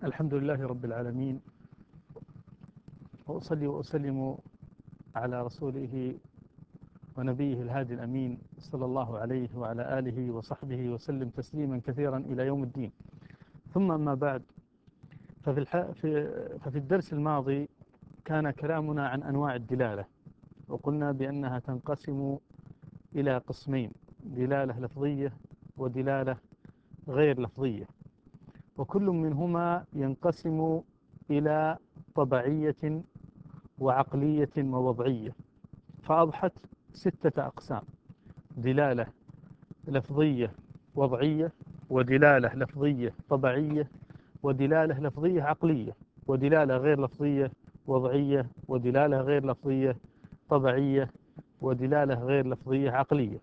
الحمد لله رب العالمين، وأصلي وأسلم على رسوله ونبيه الهادي الأمين صلى الله عليه وعلى آله وصحبه وسلم تسليما كثيرا إلى يوم الدين. ثم أما بعد، ففي الدرس الماضي كان كلامنا عن أنواع الدلالة، وقلنا بأنها تنقسم إلى قسمين: دلالة لفظية ودلالة غير لفظية، وكل منهما ينقسم إلى طبيعية وعقلية ووضعية، فأضحت 6 أقسام: دلالة لفظية وضعية، ودلالة لفظية طبيعية، ودلالة لفظية عقلية، ودلالة غير لفظية وضعية، ودلالة غير لفظية طبيعية، ودلالة غير لفظية عقلية.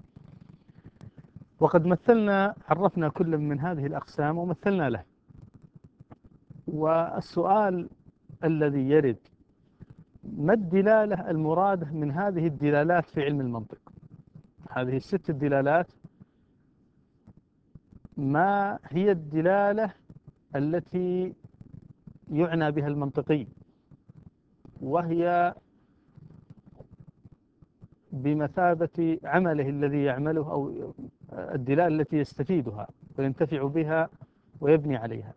وقد عرفنا كل من هذه الأقسام ومثلنا له. والسؤال الذي يرد: ما الدلالة المرادة من هذه الدلالات في علم المنطق؟ هذه ال6 دلالات، ما هي الدلالة التي يعنى بها المنطقي، وهي بمثابة عمله الذي يعمله، أو الدلالة التي يستفيدها وينتفع بها ويبني عليها؟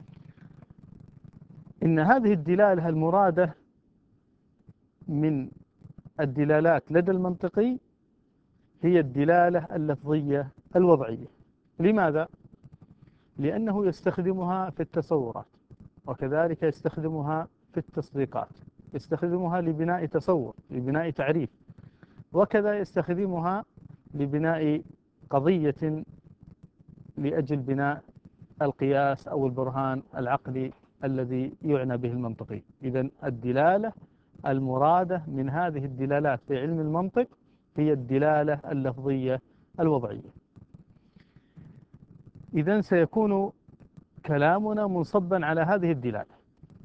إن هذه الدلالة المرادة من الدلالات لدى المنطقي هي الدلالة اللفظية الوضعية. لماذا؟ لأنه يستخدمها في التصورات، وكذلك يستخدمها في التصديقات، يستخدمها لبناء تصور، لبناء تعريف، وكذا يستخدمها لبناء قضية لأجل بناء القياس أو البرهان العقلي الذي يعنى به المنطقي. إذن الدلالة المرادة من هذه الدلالات في علم المنطق هي الدلالة اللفظية الوضعية. إذن سيكون كلامنا منصبا على هذه الدلالة.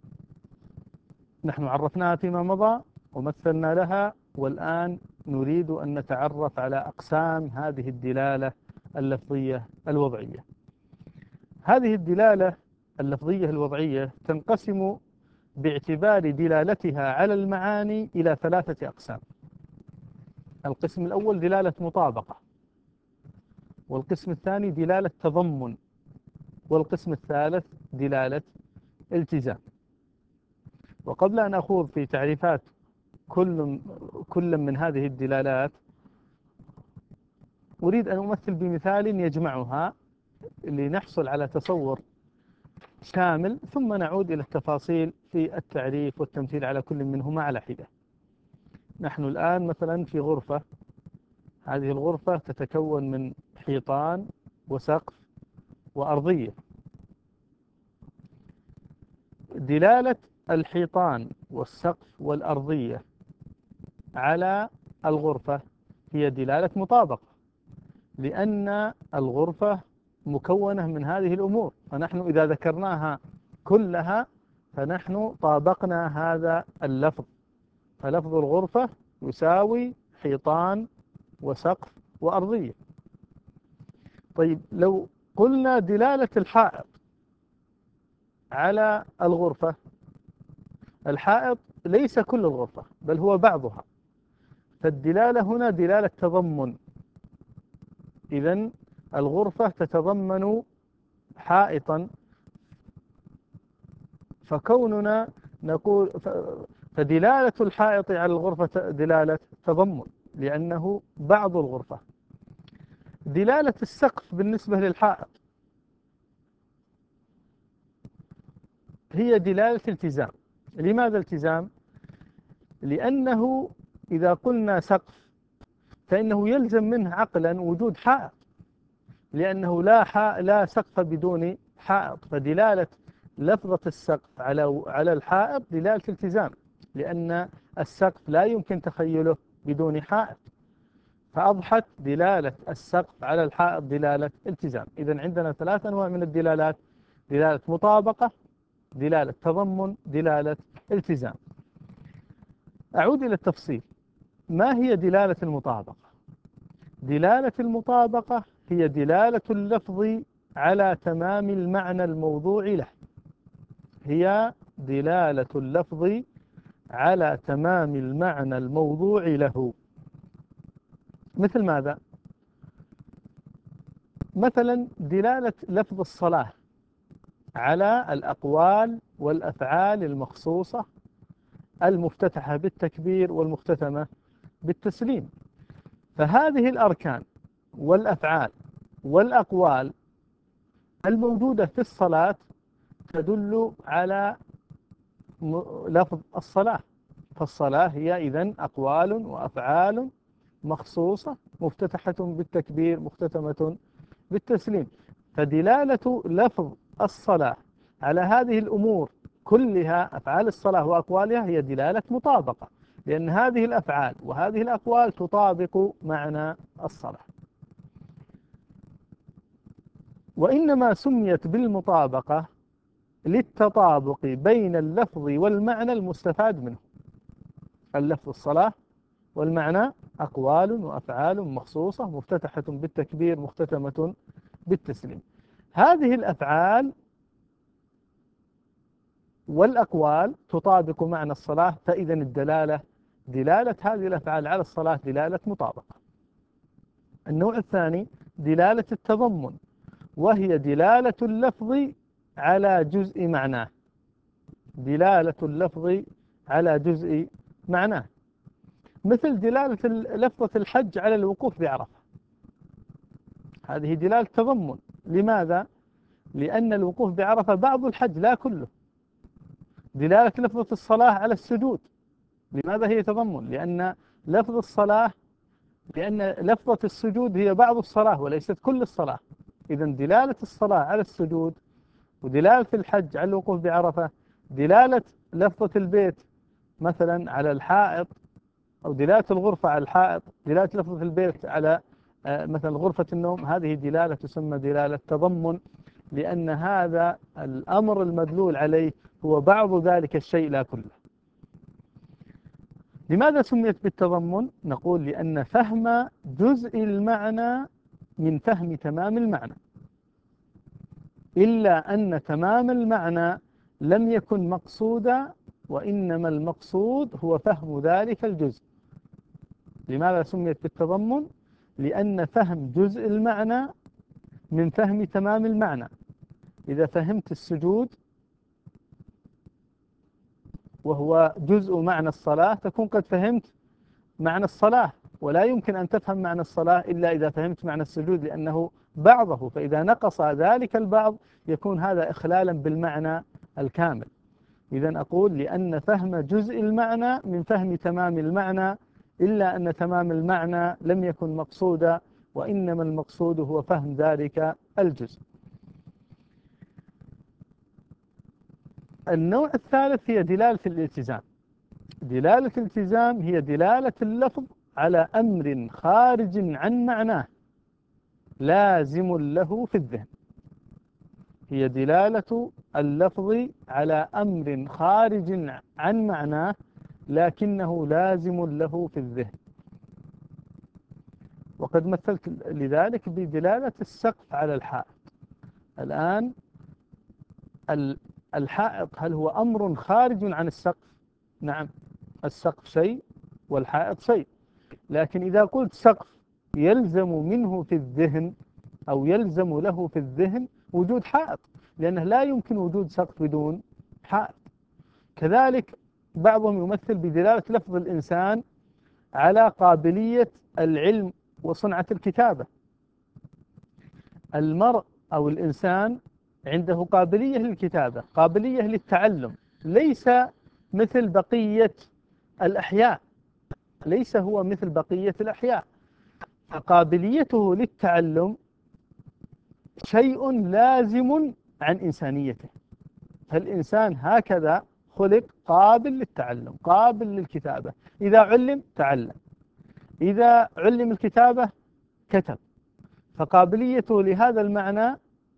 نحن عرفناها فيما مضى ومثلنا لها، والآن نريد أن نتعرف على أقسام هذه الدلالة اللفظية الوضعية. هذه الدلالة اللفظية الوضعية تنقسم باعتبار دلالتها على المعاني إلى 3 أقسام. القسم الأول دلالة مطابقة، والقسم الثاني دلالة تضمن، والقسم الثالث دلالة التزام. وقبل أن أخوض في تعريفات كل من هذه الدلالات، أريد أن أمثل بمثال يجمعها لنحصل على تصور شامل، ثم نعود إلى التفاصيل في التعريف والتمثيل على كل منهما على حدة. نحن الآن مثلا في غرفة، هذه الغرفة تتكون من حيطان وسقف وأرضية. دلالة الحيطان والسقف والأرضية على الغرفة هي دلالة مطابقة، لأن الغرفة مكونة من هذه الأمور، فنحن إذا ذكرناها كلها فنحن طابقنا هذا اللفظ، فلفظ الغرفة يساوي حيطان وسقف وأرضية. طيب، لو قلنا دلالة الحائط على الغرفة، الحائط ليس كل الغرفة بل هو بعضها، فالدلالة هنا دلالة تضمن. إذن الغرفة تتضمن حائطا، فكوننا نقول فدلالة الحائط على الغرفة دلالة تضمن لأنه بعض الغرفة. دلالة السقف بالنسبة للحائط هي دلالة التزام. لماذا التزام؟ لأنه إذا قلنا سقف فإنه يلزم منه عقلا وجود حائط، لأنه لا سقف بدون حائط، فدلالة لفظة السقف على الحائط دلالة التزام، لأن السقف لا يمكن تخيله بدون حائط، فأضحت دلالة السقف على الحائط دلالة التزام. إذن عندنا 3 أنواع من الدلالات: دلالة مطابقة، دلالة تضمن، دلالة التزام. أعود إلى التفصيل. ما هي دلالة المطابقة؟ دلالة المطابقة هي دلالة اللفظ على تمام المعنى الموضوع له. هي دلالة اللفظ على تمام المعنى الموضوع له. مثل ماذا؟ مثلا دلالة لفظ الصلاة على الأقوال والأفعال المخصوصة المفتتحة بالتكبير والمختتمة بالتسليم. فهذه الأركان والأفعال والأقوال الموجودة في الصلاة تدل على لفظ الصلاة. فالصلاة هي إذن أقوال وأفعال مخصوصة مفتتحة بالتكبير مختتمة بالتسليم. فدلالة لفظ الصلاة على هذه الأمور كلها، أفعال الصلاة وأقوالها، هي دلالة مطابقة، لأن هذه الأفعال وهذه الأقوال تطابق معنى الصلاة. وإنما سميت بالمطابقة للتطابق بين اللفظ والمعنى المستفاد منه. اللفظ الصلاة والمعنى أقوال وأفعال مخصوصة مفتتحة بالتكبير مختتمة بالتسليم. هذه الأفعال والأقوال تطابق معنى الصلاة، فإذا دلالة هذه الأفعال على الصلاة دلالة مطابقة. النوع الثاني دلالة التضمن، وهي دلالة اللفظ على جزء معناه. دلالة اللفظ على جزء معناه، مثل دلالة لفظة الحج على الوقوف بعرفة، هذه دلالة تضمن. لماذا؟ لأن الوقوف بعرفة بعض الحج لا كله. دلالة لفظة الصلاة على السجود، لماذا هي تضمن؟ لأن لفظة السجود هي بعض الصلاة وليست كل الصلاة. إذا دلالة الصلاة على السجود، ودلالة الحج على الوقوف بعرفة، دلالة لفظة البيت مثلا على الحائط، أو دلالة الغرفة على الحائط، دلالة لفظة البيت على مثلا غرفة النوم، هذه دلالة تسمى دلالة تضمن، لأن هذا الأمر المدلول عليه هو بعض ذلك الشيء لا كله. لماذا سميت بالتضمن؟ نقول لأن فهم جزء المعنى من فهم تمام المعنى، إلا أن تمام المعنى لم يكن مقصودا، وإنما المقصود هو فهم ذلك الجزء. لماذا سميت بالتضمن؟ لأن فهم جزء المعنى من فهم تمام المعنى. إذا فهمت السجود وهو جزء معنى الصلاة تكون قد فهمت معنى الصلاة، ولا يمكن أن تفهم معنى الصلاة إلا إذا فهمت معنى السجود، لأنه بعضه، فإذا نقص ذلك البعض يكون هذا إخلالا بالمعنى الكامل. إذا أقول لأن فهم جزء المعنى من فهم تمام المعنى، إلا أن تمام المعنى لم يكن مقصودا، وإنما المقصود هو فهم ذلك الجزء. النوع الثالث هي دلالة الالتزام. دلالة الالتزام هي دلالة اللفظ على أمر خارج عن معناه لازم له في الذهن. هي دلالة اللفظ على أمر خارج عن معناه لكنه لازم له في الذهن. وقد مثلت لذلك بدلالة السقف على الحائط. الآن الحائط هل هو أمر خارج عن السقف؟ نعم، السقف شيء والحائط شيء، لكن إذا قلت سقف يلزم منه في الذهن أو يلزم له في الذهن وجود حائط، لأنه لا يمكن وجود سقف بدون حائط. كذلك بعضهم يمثل بدلالة لفظ الإنسان على قابلية العلم وصنعة الكتابة. المرء أو الإنسان عنده قابلية للكتابة، قابلية للتعلم، ليس مثل بقية الأحياء، ليس هو مثل بقية الأحياء. فقابليته للتعلم شيء لازم عن إنسانيته. فالإنسان هكذا خلق قابل للتعلم، قابل للكتابة. إذا علم تعلم، إذا علم الكتابة كتب. فقابليته لهذا المعنى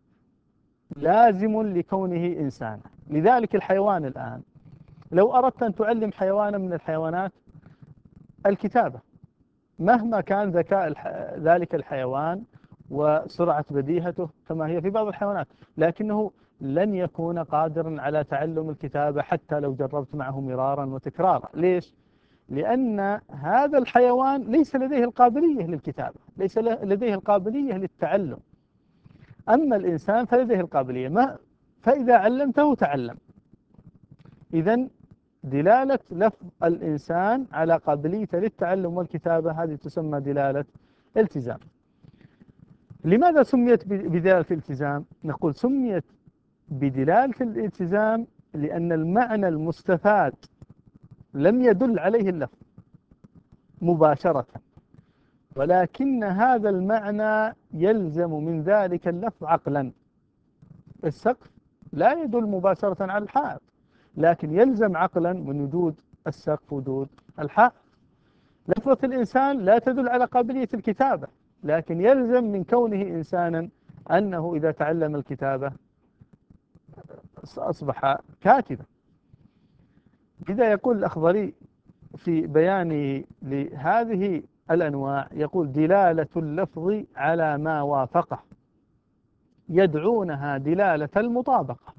لازم لكونه إنسانا. لذلك الحيوان الآن لو أردت أن تعلم حيوانا من الحيوانات الكتابة، مهما كان ذكاء ذلك الحيوان وسرعة بديهته كما هي في بعض الحيوانات، لكنه لن يكون قادرا على تعلم الكتابة حتى لو جربت معه مرارا وتكرارا. ليش؟ لأن هذا الحيوان ليس لديه القابلية للكتابة، ليس لديه القابلية للتعلم. أما الإنسان فلديه القابلية، فإذا علمته تعلم. إذن دلالة لفظ الإنسان على قابليته للتعلم والكتابة هذه تسمى دلالة التزام. لماذا سميت بدلالة الالتزام؟ نقول سميت بدلالة الالتزام لأن المعنى المستفاد لم يدل عليه اللفظ مباشرة، ولكن هذا المعنى يلزم من ذلك اللفظ عقلا. السقف لا يدل مباشرة على الحائط، لكن يلزم عقلا من وجود السقف وجود الحائط. لفظة الإنسان لا تدل على قابلية الكتابة، لكن يلزم من كونه إنسانا أنه إذا تعلم الكتابة أصبح كاتبا. لذا يقول الأخضري في بيانه لهذه الأنواع، يقول دلالة اللفظ على ما وافقه يدعونها دلالة المطابقة،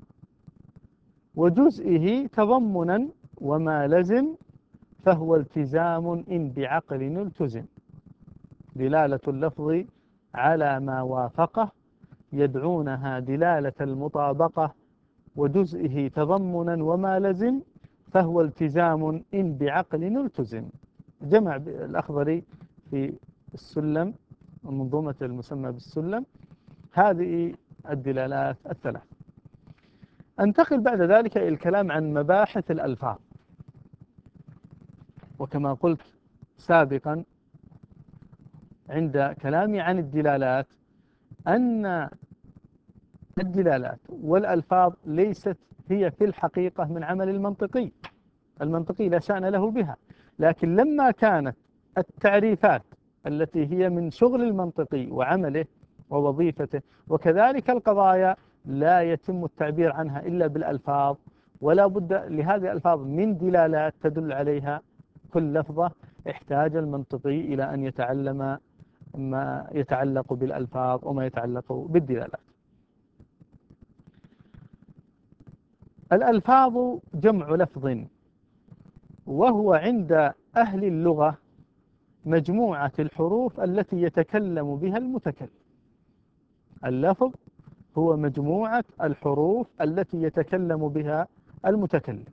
وجزئه تضمنا وما لزم فهو التزام إن بعقل التزم. دلالة اللفظ على ما وافقه يدعونها دلالة المطابقة، وجزئه تضمنا وما لزم فهو التزام إن بعقل التزم. جمع الأخضري في السلم، المنظومة المسمى بالسلم، هذه الدلالات الثلاث. أنتقل بعد ذلك إلى الكلام عن مباحث الألفاظ. وكما قلت سابقا عند كلامي عن الدلالات أن الدلالات والألفاظ ليست هي في الحقيقة من عمل المنطقي. المنطقي لا شأن له بها، لكن لما كانت التعريفات التي هي من شغل المنطقي وعمله ووظيفته، وكذلك القضايا لا يتم التعبير عنها إلا بالألفاظ، ولا بد لهذه الألفاظ من دلالات تدل عليها. كل لفظة احتاج المنطقي إلى أن يتعلم ما يتعلق بالألفاظ وما يتعلق بالدلالات. الألفاظ جمع لفظ، وهو عند أهل اللغة مجموعة الحروف التي يتكلم بها المتكلم. اللفظ هو مجموعة الحروف التي يتكلم بها المتكلم.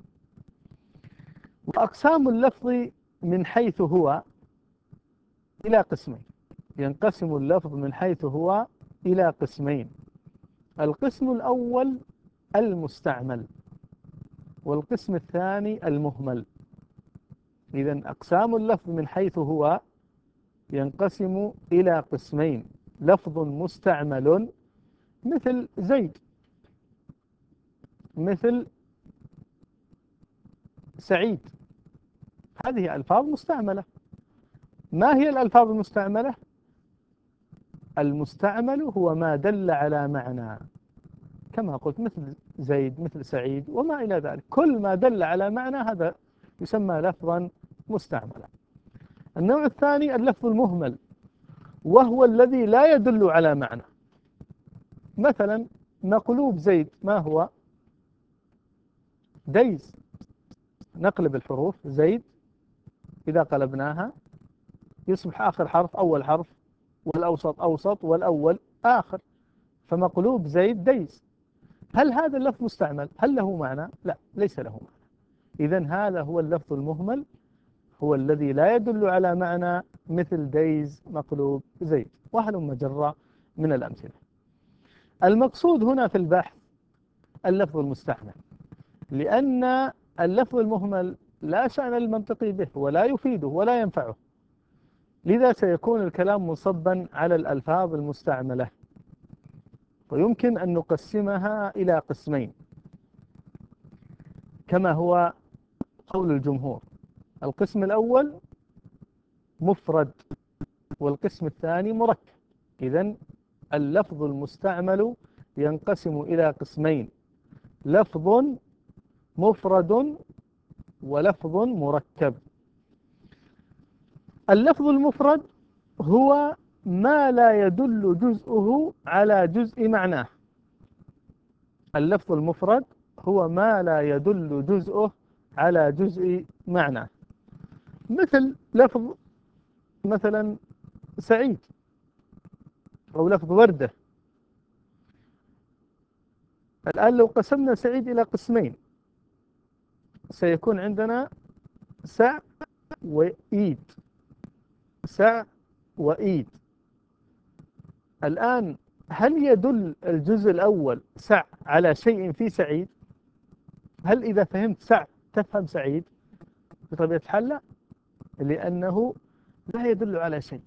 وأقسام اللفظ من حيث هو إلى قسمين. ينقسم اللفظ من حيث هو إلى قسمين: القسم الأول المستعمل، والقسم الثاني المهمل. إذن أقسام اللفظ من حيث هو ينقسم إلى قسمين: لفظ مستعمل مثل زيد، مثل سعيد، هذه ألفاظ مستعملة. ما هي الألفاظ المستعملة؟ المستعمل هو ما دل على معنى، كما قلت مثل زيد مثل سعيد وما إلى ذلك، كل ما دل على معنى هذا يسمى لفظا مستعملا. النوع الثاني اللفظ المهمل، وهو الذي لا يدل على معنى. مثلا مقلوب زيد ما هو؟ ديز. نقلب الحروف، زيد إذا قلبناها يصبح آخر حرف أول حرف، والأوسط أوسط، والأول آخر، فمقلوب زيد ديز. هل هذا اللفظ مستعمل؟ هل له معنى؟ لا، ليس له معنى. إذن هذا هو اللفظ المهمل، هو الذي لا يدل على معنى، مثل ديز مقلوب زيد، وهلم جرا من الأمثلة. المقصود هنا في البحث اللفظ المستعمل، لأن اللفظ المهمل لا شأن المنطقي به ولا يفيده ولا ينفعه، لذا سيكون الكلام مصبا على الألفاظ المستعملة. ويمكن أن نقسمها إلى قسمين كما هو قول الجمهور: القسم الأول مفرد، والقسم الثاني مركب. إذن اللفظ المستعمل ينقسم إلى قسمين: لفظ مفرد ولفظ مركب. اللفظ المفرد هو ما لا يدل جزءه على جزء معناه. اللفظ المفرد هو ما لا يدل جزءه على جزء معنى، مثل لفظ مثلا سعيد أو لفظ وردة. الآن لو قسمنا سعيد إلى قسمين سيكون عندنا سع وإيد، سع وإيد. الآن هل يدل الجزء الأول سع على شيء في سعيد؟ هل إذا فهمت سع تفهم سعيد؟ بطبيعة الحال لا، لأنه لا يدل على شيء.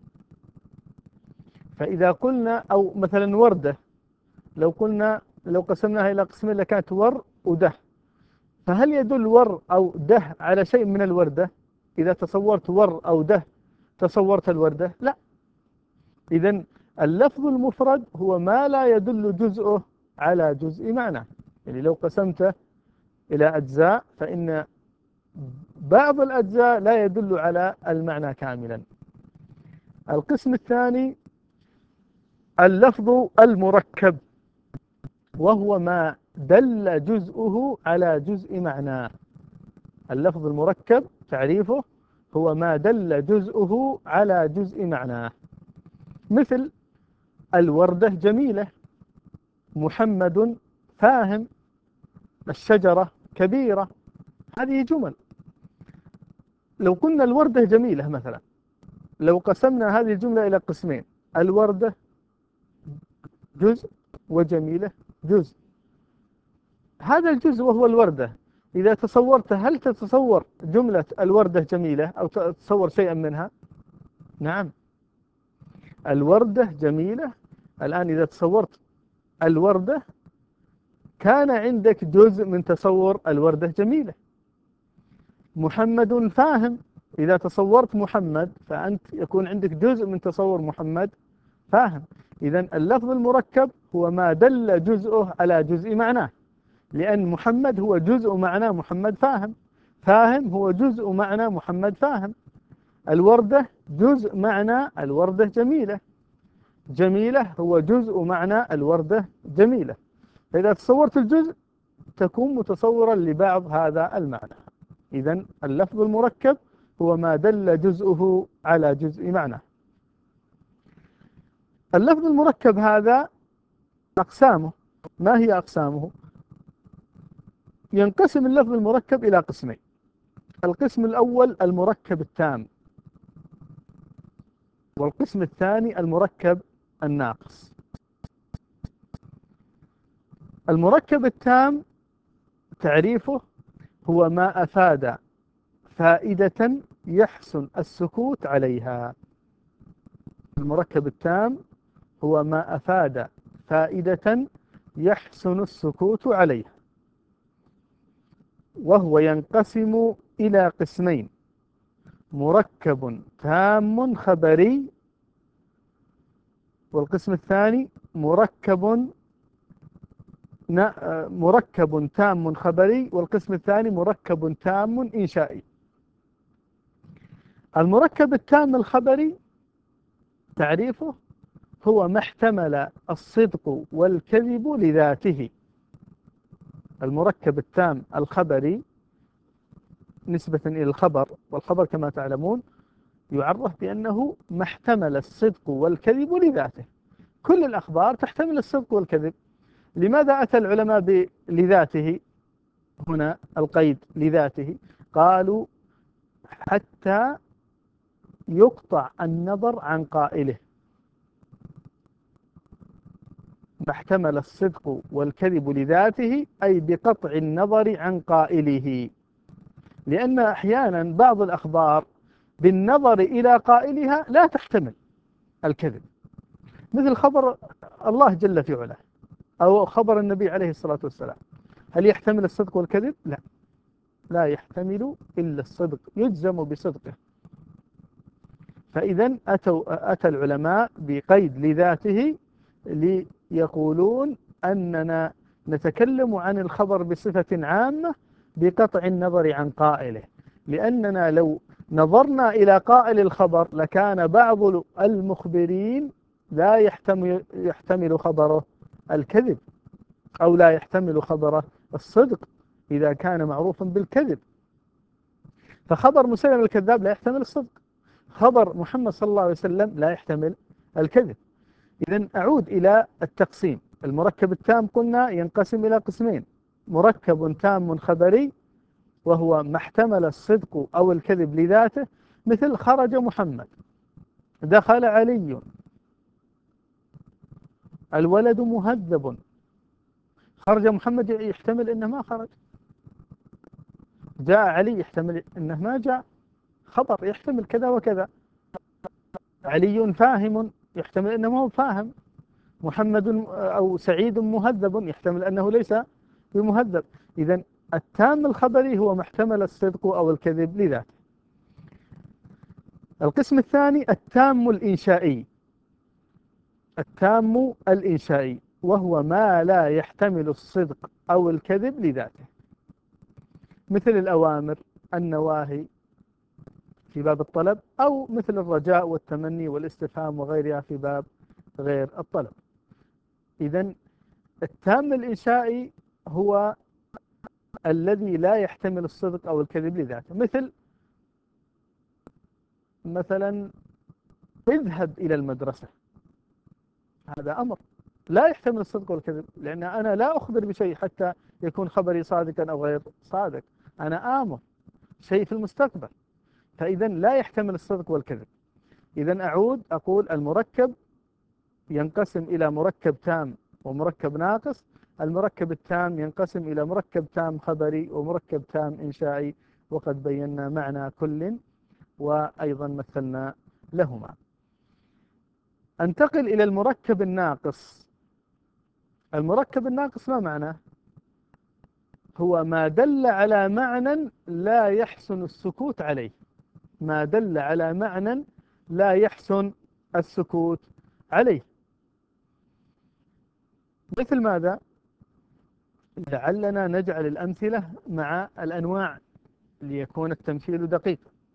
فإذا قلنا أو مثلا وردة، لو قسمناها إلى قسمين لكانت ور وده، فهل يدل ور أو ده على شيء من الوردة؟ إذا تصورت ور أو ده تصورت الوردة؟ لا. إذن اللفظ المفرد هو ما لا يدل جزءه على جزء معنى. يعني لو قسمته إلى أجزاء فإن بعض الأجزاء لا يدل على المعنى كاملا. القسم الثاني اللفظ المركب، وهو ما دل جزءه على جزء معناه. اللفظ المركب تعريفه هو ما دل جزءه على جزء معناه، مثل الوردة جميلة، محمد فاهم، الشجرة كبيرة. هذه جمل. لو قلنا الوردة جميلة مثلا، لو قسمنا هذه الجملة إلى قسمين، الوردة جزء وجميلة جزء. هذا الجزء وهو الوردة إذا تصورت، هل تتصور جملة الوردة جميلة أو تتصور شيئا منها؟ نعم، الوردة جميلة. الآن إذا تصورت الوردة كان عندك جزء من تصور الوردة جميلة. محمد فاهم، إذا تصورت محمد فأنت يكون عندك جزء من تصور محمد فاهم. إذن اللفظ المركب هو ما دل جزءه على جزء معناه، لأن محمد هو جزء معنى محمد فاهم، فاهم هو جزء معنى محمد فاهم. الوردة جزء معنى الوردة جميلة، جميلة هو جزء معنى الوردة جميلة. فإذا تصورت الجزء تكون متصورا لبعض هذا المعنى. إذن اللفظ المركب هو ما دل جزءه على جزء معنى. اللفظ المركب هذا أقسامه، ما هي أقسامه؟ ينقسم اللفظ المركب إلى قسمين. القسم الأول المركب التام، والقسم الثاني المركب الناقص. المركب التام تعريفه هو ما أفاد فائدة يحسن السكوت عليها. المركب التام هو ما أفاد فائدة يحسن السكوت عليها، وهو ينقسم إلى قسمين: مركب تام خبري، والقسم الثاني مركب تام خبري، والقسم الثاني مركب تام إنشائي. المركب التام الخبري تعريفه هو ما احتمل الصدق والكذب لذاته. المركب التام الخبري نسبة إلى الخبر، والخبر كما تعلمون يعرف بأنه ما احتمل الصدق والكذب لذاته. كل الأخبار تحتمل الصدق والكذب. لماذا أتى العلماء لذاته هنا القيد لذاته؟ قالوا حتى يقطع النظر عن قائله. ما احتمل الصدق والكذب لذاته أي بقطع النظر عن قائله، لأن أحيانا بعض الأخبار بالنظر إلى قائلها لا تحتمل الكذب، مثل خبر الله جل في علاه أو خبر النبي عليه الصلاة والسلام. هل يحتمل الصدق والكذب؟ لا، لا يحتمل إلا الصدق، يجزم بصدقه. فإذا أتى العلماء بقيد لذاته ليقولون أننا نتكلم عن الخبر بصفة عامة بقطع النظر عن قائله، لأننا لو نظرنا إلى قائل الخبر لكان بعض المخبرين لا يحتمل خبره الكذب، أو لا يحتمل خبر الصدق إذا كان معروفا بالكذب. فخبر مسلم الكذاب لا يحتمل الصدق، خبر محمد صلى الله عليه وسلم لا يحتمل الكذب. إذن أعود إلى التقسيم. المركب التام قلنا ينقسم إلى قسمين: مركب تام خبري وهو ما احتمل الصدق أو الكذب لذاته، مثل خرج محمد، دخل علي، الولد مهذب. خرج محمد يحتمل أنه ما خرج، جاء علي يحتمل أنه ما جاء، خبر يحتمل كذا وكذا. علي فاهم يحتمل أنه ما هو فاهم، محمد أو سعيد مهذب يحتمل أنه ليس بمهذب. إذن التام الخبري هو ما احتمل الصدق أو الكذب لذاته. القسم الثاني التام الإنشائي. التام الإنشائي وهو ما لا يحتمل الصدق أو الكذب لذاته، مثل الأوامر، النواهي في باب الطلب، أو مثل الرجاء والتمني والاستفهام وغيرها في باب غير الطلب. إذن التام الإنشائي هو الذي لا يحتمل الصدق أو الكذب لذاته، مثلا اذهب إلى المدرسة، هذا أمر لا يحتمل الصدق والكذب، لأن أنا لا أخبر بشيء حتى يكون خبري صادقا أو غير صادق، أنا آمر شيء في المستقبل، فإذا لا يحتمل الصدق والكذب. إذا أعود أقول المركب ينقسم إلى مركب تام ومركب ناقص. المركب التام ينقسم إلى مركب تام خبري ومركب تام إنشائي، وقد بينا معنى كل وأيضا مثلنا لهما. أنتقل إلى المركب الناقص. المركب الناقص ما معناه؟ هو ما دل على معنى لا يحسن السكوت عليه، ما دل على معنى لا يحسن السكوت عليه. مثل ماذا؟ لعلنا نجعل الأمثلة مع الأنواع ليكون التمثيل دقيق.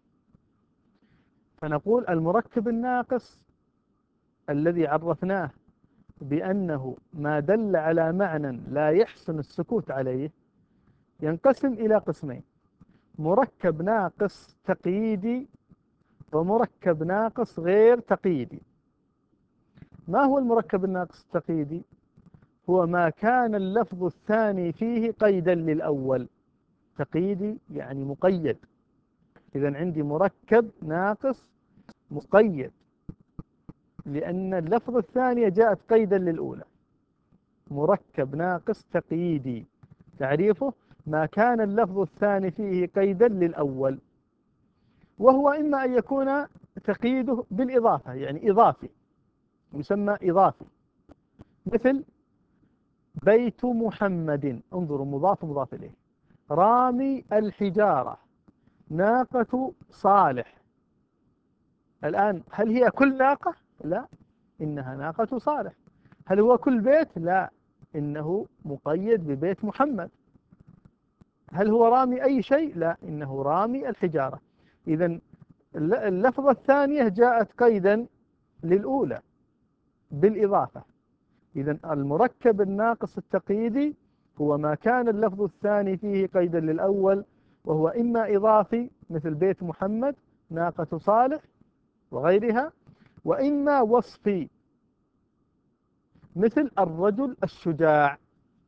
فنقول المركب الناقص الذي عرفناه بأنه ما دل على معنى لا يحسن السكوت عليه ينقسم إلى قسمين: مركب ناقص تقييدي ومركب ناقص غير تقييدي. ما هو المركب الناقص التقييدي؟ هو ما كان اللفظ الثاني فيه قيدا للأول. تقييدي يعني مقيد. إذا عندي مركب ناقص مقيد لأن اللفظ الثانية جاءت قيدا للأولى. مركب ناقص تقييدي تعريفه ما كان اللفظ الثاني فيه قيدا للأول، وهو إما أن يكون تقييده بالإضافة، يعني إضافي، يسمى إضافي، مثل بيت محمد، انظروا مضاف مضاف إليه، رامي الحجارة، ناقة صالح. الآن هل هي كل ناقة؟ لا، إنها ناقة صالح. هل هو كل بيت؟ لا، إنه مقيد ببيت محمد. هل هو رامي أي شيء؟ لا، إنه رامي الحجارة. إذا اللفظة الثانية جاءت قيدا للأولى بالإضافة. إذا المركب الناقص التقييدي هو ما كان اللفظ الثاني فيه قيدا للأول، وهو إما إضافي مثل بيت محمد، ناقة صالح وغيرها، وإما وصفي مثل الرجل الشجاع،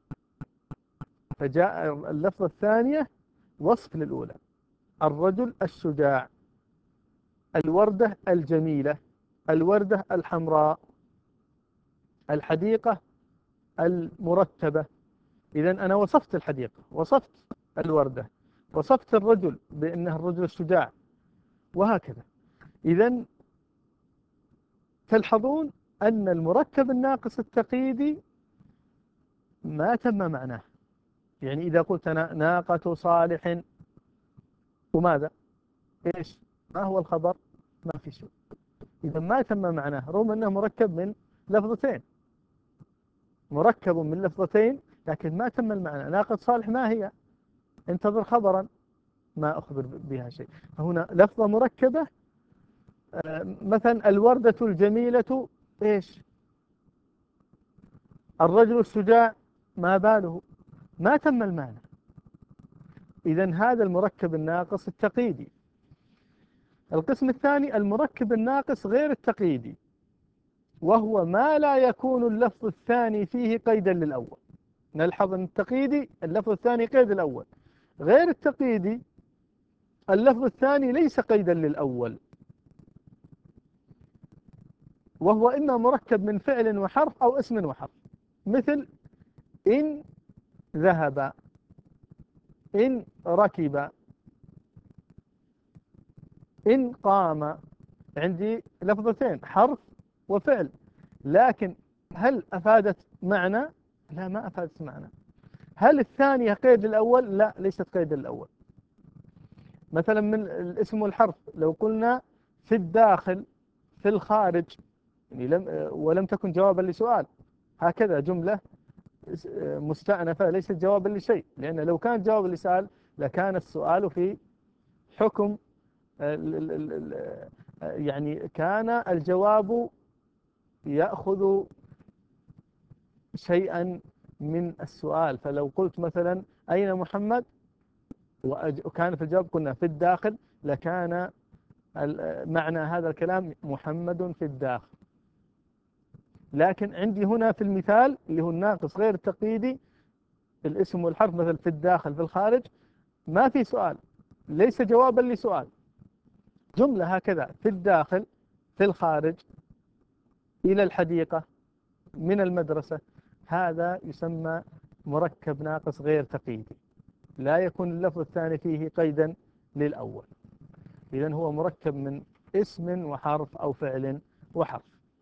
فجاء اللفظة الثانية وصف للأولى: الرجل الشجاع، الوردة الجميلة، الوردة الحمراء، الحديقة المرتبة. إذا أنا وصفت الحديقة، وصفت الوردة، وصفت الرجل بأنه الرجل الشجاع، وهكذا. إذا تلحظون أن المركب الناقص التقييدي ما تم معناه. يعني إذا قلت أنا ناقة صالح، وماذا؟ إيش؟ ما هو الخبر؟ ما في شيء. إذا ما تم معناه، رغم أنه مركب من لفظتين، مركب من لفظتين، لكن ما تم المعنى. ناقة صالح ما هي؟ انتظر خبرا، ما أخبر بها شيء. فهنا لفظة مركبة. مثلا الوردة الجميلة إيش؟ الرجل الشجاع ما باله ما تم المعنى. إذن هذا المركب الناقص التقييدي. القسم الثاني المركب الناقص غير التقييدي، وهو ما لا يكون اللفظ الثاني فيه قيدا للأول. نلحظ أن التقييدي اللفظ الثاني قيد الأول، غير التقييدي اللفظ الثاني ليس قيدا للأول، وهو إما مركب من فعل وحرف أو اسم وحرف، مثل إن ذهب، إن ركب، إن قام. عندي لفظتين حرف وفعل، لكن هل أفادت معنى؟ لا، ما أفادت معنى. هل الثانية قيد الأول؟ لا، ليست قيد الأول. مثلا من الاسم والحرف لو قلنا في الداخل، في الخارج، يعني ولم تكن جوابا لسؤال، هكذا جملة مستأنفة ليست جوابا لشيء، لأن لو كانت جوابا لسؤال لكان السؤال في حكم يعني كان الجواب يأخذ شيئا من السؤال. فلو قلت مثلا أين محمد وكان في الجواب قلنا في الداخل، لكان معنى هذا الكلام محمد في الداخل. لكن عندي هنا في المثال اللي هو الناقص غير التقييدي، الاسم والحرف مثل في الداخل في الخارج، ما في سؤال، ليس جوابا لسؤال، جملة هكذا في الداخل، في الخارج، إلى الحديقة، من المدرسة. هذا يسمى مركب ناقص غير تقييدي، لا يكون اللفظ الثاني فيه قيدا للأول. إذن هو مركب من اسم وحرف أو فعل وحرف.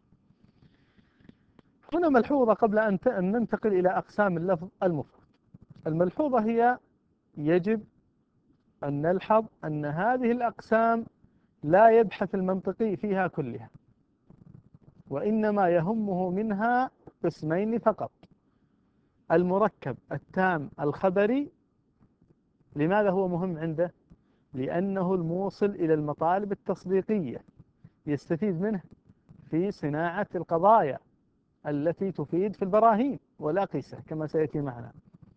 هنا ملحوظة قبل أن ننتقل إلى أقسام اللفظ المفرد. الملحوظة هي يجب أن نلحظ أن هذه الأقسام لا يبحث المنطقي فيها كلها، وإنما يهمه منها قسمين فقط: المركب التام الخبري. لماذا هو مهم عنده؟ لأنه الموصل إلى المطالب التصديقية، يستفيد منه في صناعة القضايا التي تفيد في البراهين والأقيسة كما سيأتي معنا.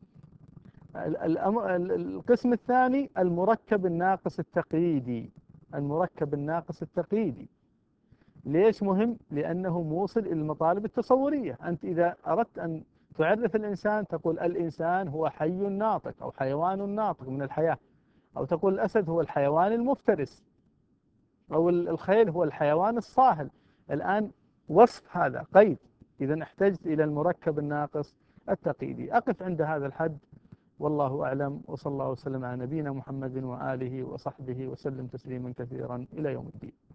القسم الثاني المركب الناقص التقييدي. المركب الناقص التقييدي ليش مهم؟ لأنه موصل إلى المطالب التصورية. أنت إذا أردت أن تعرف الإنسان تقول الإنسان هو حي ناطق أو حيوان ناطق من الحياة، أو تقول الأسد هو الحيوان المفترس، أو الخيل هو الحيوان الصاهل. الآن وصف هذا قيد، إذا احتجت إلى المركب الناقص التقييدي. أقف عند هذا الحد، والله أعلم، وصلى الله وسلم على نبينا محمد وآله وصحبه وسلم تسليما كثيرا إلى يوم الدين.